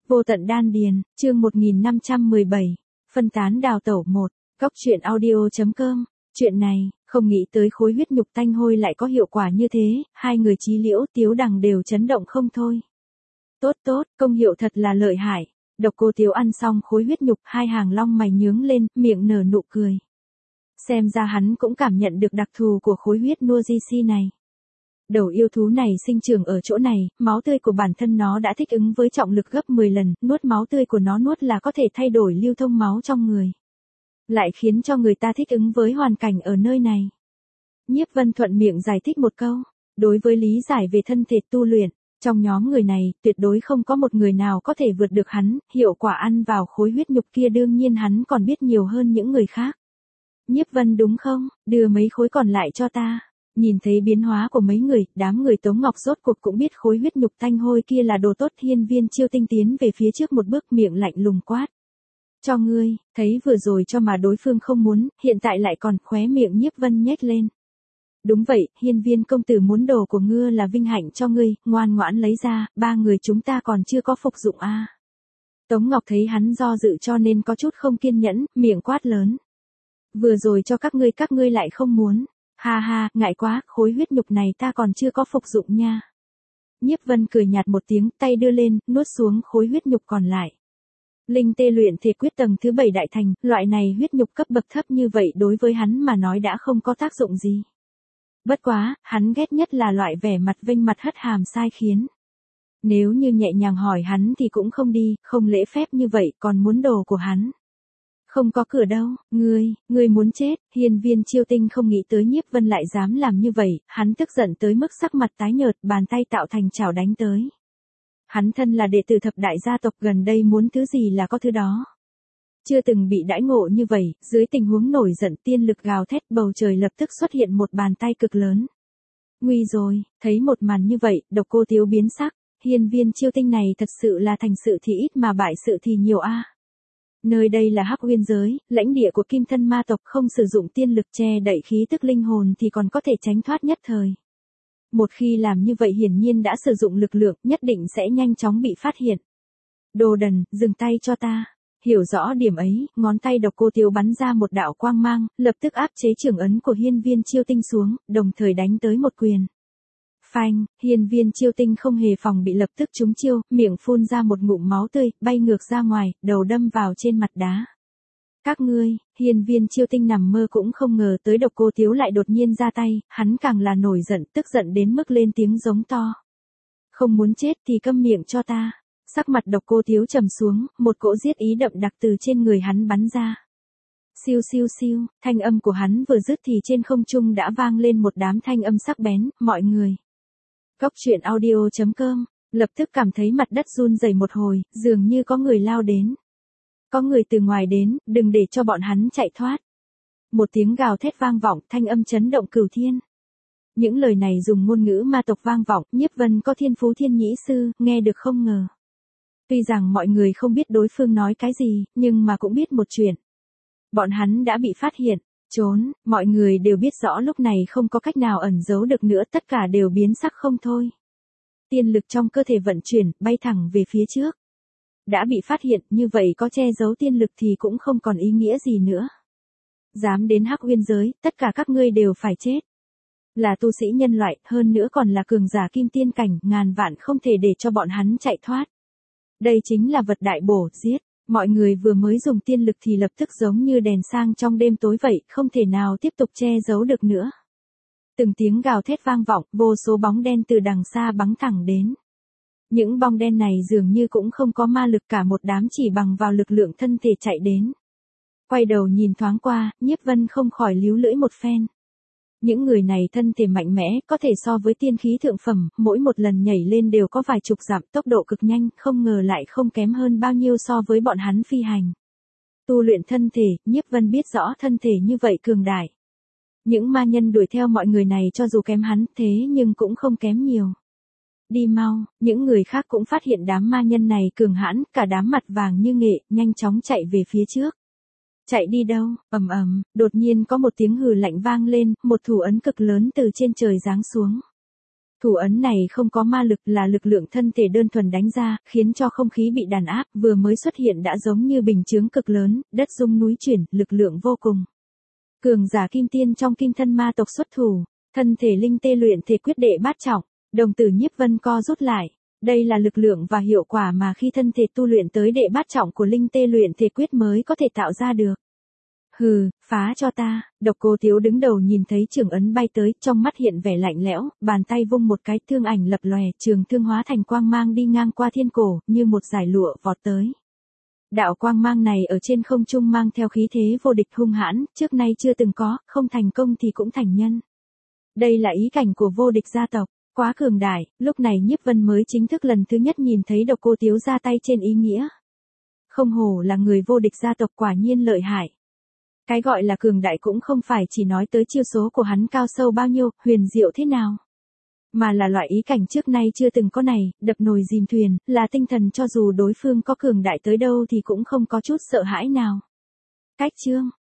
Vô tận đan điền, chương 1517, phân tán đào tẩu 1, Cóc truyện audio.com, chuyện này, không nghĩ tới khối huyết nhục tanh hôi lại có hiệu quả như thế, hai người Chí Liễu Tiếu Đằng đều chấn động không thôi. Tốt tốt, công hiệu thật là lợi hại. Độc Cô Tiếu ăn xong khối huyết nhục, hai hàng long mày nhướng lên, miệng nở nụ cười. Xem ra hắn cũng cảm nhận được đặc thù của khối huyết Nuojishi này. Đầu yêu thú này sinh trưởng ở chỗ này, máu tươi của bản thân nó đã thích ứng với trọng lực gấp 10 lần, nuốt máu tươi của nó nuốt là có thể thay đổi lưu thông máu trong người. Lại khiến cho người ta thích ứng với hoàn cảnh ở nơi này. Nhiếp Vân thuận miệng giải thích một câu, đối với lý giải về thân thể tu luyện, trong nhóm người này, tuyệt đối không có một người nào có thể vượt được hắn, hiệu quả ăn vào khối huyết nhục kia đương nhiên hắn còn biết nhiều hơn những người khác. Nhiếp Vân đúng không, đưa mấy khối còn lại cho ta. Nhìn thấy biến hóa của mấy người, đám người Tống Ngọc rốt cuộc cũng biết khối huyết nhục tanh hôi kia là đồ tốt. Hiên Viên Chiêu Tinh tiến về phía trước một bước, miệng lạnh lùng quát. Cho ngươi, thấy vừa rồi cho mà đối phương không muốn, hiện tại lại còn, khóe miệng Nhiếp Vân nhếch lên. Đúng vậy, Hiên Viên công tử muốn đồ của ngươi là vinh hạnh cho ngươi, ngoan ngoãn lấy ra, ba người chúng ta còn chưa có phục dụng a. Tống Ngọc thấy hắn do dự cho nên có chút không kiên nhẫn, miệng quát lớn. Vừa rồi cho các ngươi lại không muốn. Ha ha, ngại quá, khối huyết nhục này ta còn chưa có phục dụng nha. Nhiếp Vân cười nhạt một tiếng, tay đưa lên, nuốt xuống khối huyết nhục còn lại. Linh tê luyện thể quyết tầng thứ 7 đại thành, loại này huyết nhục cấp bậc thấp như vậy đối với hắn mà nói đã không có tác dụng gì. Bất quá, hắn ghét nhất là loại vẻ mặt vênh mặt hất hàm sai khiến. Nếu như nhẹ nhàng hỏi hắn thì cũng không đi, không lễ phép như vậy còn muốn đồ của hắn. Không có cửa đâu, ngươi muốn chết. Hiên Viên Chiêu Tinh không nghĩ tới Nhiếp Vân lại dám làm như vậy, hắn tức giận tới mức sắc mặt tái nhợt, bàn tay tạo thành chảo đánh tới. Hắn thân là đệ tử thập đại gia tộc, gần đây muốn thứ gì là có thứ đó. Chưa từng bị đãi ngộ như vậy, dưới tình huống nổi giận tiên lực gào thét, bầu trời lập tức xuất hiện một bàn tay cực lớn. Nguy rồi, thấy một màn như vậy, Độc Cô Tiếu biến sắc, Hiên Viên Chiêu Tinh này thật sự là thành sự thì ít mà bại sự thì nhiều a. Nơi đây là Hắc Uyên giới, lãnh địa của Kim Thân ma tộc, không sử dụng tiên lực che đậy khí tức linh hồn thì còn có thể tránh thoát nhất thời. Một khi làm như vậy hiển nhiên đã sử dụng lực lượng, nhất định sẽ nhanh chóng bị phát hiện. Đồ đần, dừng tay cho ta. Hiểu rõ điểm ấy, ngón tay Độc Cô Tiếu bắn ra một đạo quang mang, lập tức áp chế chưởng ấn của Hiên Viên Chiêu Tinh xuống, đồng thời đánh tới một quyền. Phanh, Hiên Viên Chiêu Tinh không hề phòng bị lập tức trúng chiêu, miệng phun ra một ngụm máu tươi, bay ngược ra ngoài, đầu đâm vào trên mặt đá. Các ngươi, Hiên Viên Chiêu Tinh nằm mơ cũng không ngờ tới Độc Cô Tiếu lại đột nhiên ra tay, hắn càng là nổi giận, tức giận đến mức lên tiếng giống to. Không muốn chết thì câm miệng cho ta. Sắc mặt Độc Cô Tiếu trầm xuống, một cỗ giết ý đậm đặc từ trên người hắn bắn ra. Siêu siêu siêu, thanh âm của hắn vừa dứt thì trên không trung đã vang lên một đám thanh âm sắc bén, mọi người. Cóc truyện audio.com, lập tức cảm thấy mặt đất run rẩy một hồi, dường như có người lao đến. Có người từ ngoài đến, đừng để cho bọn hắn chạy thoát. Một tiếng gào thét vang vọng, thanh âm chấn động cửu thiên. Những lời này dùng ngôn ngữ ma tộc vang vọng, Nhiếp Vân có thiên phú thiên nhĩ sư, nghe được không ngờ. Tuy rằng mọi người không biết đối phương nói cái gì, nhưng mà cũng biết một chuyện. Bọn hắn đã bị phát hiện, trốn, mọi người đều biết rõ lúc này không có cách nào ẩn giấu được nữa, tất cả đều biến sắc không thôi. Tiên lực trong cơ thể vận chuyển, bay thẳng về phía trước. Đã bị phát hiện, như vậy có che giấu tiên lực thì cũng không còn ý nghĩa gì nữa. Dám đến Hắc Uyên giới, tất cả các ngươi đều phải chết. Là tu sĩ nhân loại, hơn nữa còn là cường giả kim tiên cảnh, ngàn vạn không thể để cho bọn hắn chạy thoát. Đây chính là vật đại bổ, giết. Mọi người vừa mới dùng tiên lực thì lập tức giống như đèn sang trong đêm tối vậy, không thể nào tiếp tục che giấu được nữa. Từng tiếng gào thét vang vọng, vô số bóng đen từ đằng xa bắn thẳng đến. Những bóng đen này dường như cũng không có ma lực, cả một đám chỉ bằng vào lực lượng thân thể chạy đến. Quay đầu nhìn thoáng qua, Nhiếp Vân không khỏi líu lưỡi một phen. Những người này thân thể mạnh mẽ, có thể so với tiên khí thượng phẩm, mỗi một lần nhảy lên đều có vài chục dặm, tốc độ cực nhanh, không ngờ lại không kém hơn bao nhiêu so với bọn hắn phi hành. Tu luyện thân thể, Nhiếp Vân biết rõ thân thể như vậy cường đại. Những ma nhân đuổi theo mọi người này cho dù kém hắn, thế nhưng cũng không kém nhiều. Đi mau, những người khác cũng phát hiện đám ma nhân này cường hãn, cả đám mặt vàng như nghệ, nhanh chóng chạy về phía trước. Chạy đi đâu, đột nhiên có một tiếng hừ lạnh vang lên, một thủ ấn cực lớn từ trên trời giáng xuống. Thủ ấn này không có ma lực, là lực lượng thân thể đơn thuần đánh ra, khiến cho không khí bị đàn áp, vừa mới xuất hiện đã giống như bình chướng cực lớn, đất rung núi chuyển, lực lượng vô cùng. Cường giả kim tiên trong kim thân ma tộc xuất thủ, thân thể linh tê luyện thể quyết đệ bát trọng, đồng tử Nhiếp Vân co rút lại. Đây là lực lượng và hiệu quả mà khi thân thể tu luyện tới đệ bát trọng của linh tê luyện thể quyết mới có thể tạo ra được. Hừ, phá cho ta. Độc Cô Thiếu đứng đầu nhìn thấy trường ấn bay tới, trong mắt hiện vẻ lạnh lẽo, bàn tay vung một cái, thương ảnh lập lòe, trường thương hóa thành quang mang đi ngang qua thiên cổ, như một dải lụa vọt tới. Đạo quang mang này ở trên không trung mang theo khí thế vô địch hung hãn, trước nay chưa từng có, không thành công thì cũng thành nhân. Đây là ý cảnh của vô địch gia tộc, quá cường đại, lúc này Nhiếp Vân mới chính thức lần thứ nhất nhìn thấy Độc Cô Thiếu ra tay trên ý nghĩa. Không hổ là người vô địch gia tộc, quả nhiên lợi hại. Cái gọi là cường đại cũng không phải chỉ nói tới chiêu số của hắn cao sâu bao nhiêu, huyền diệu thế nào. Mà là loại ý cảnh trước nay chưa từng có này, đập nồi dìm thuyền, là tinh thần cho dù đối phương có cường đại tới đâu thì cũng không có chút sợ hãi nào. Cách chương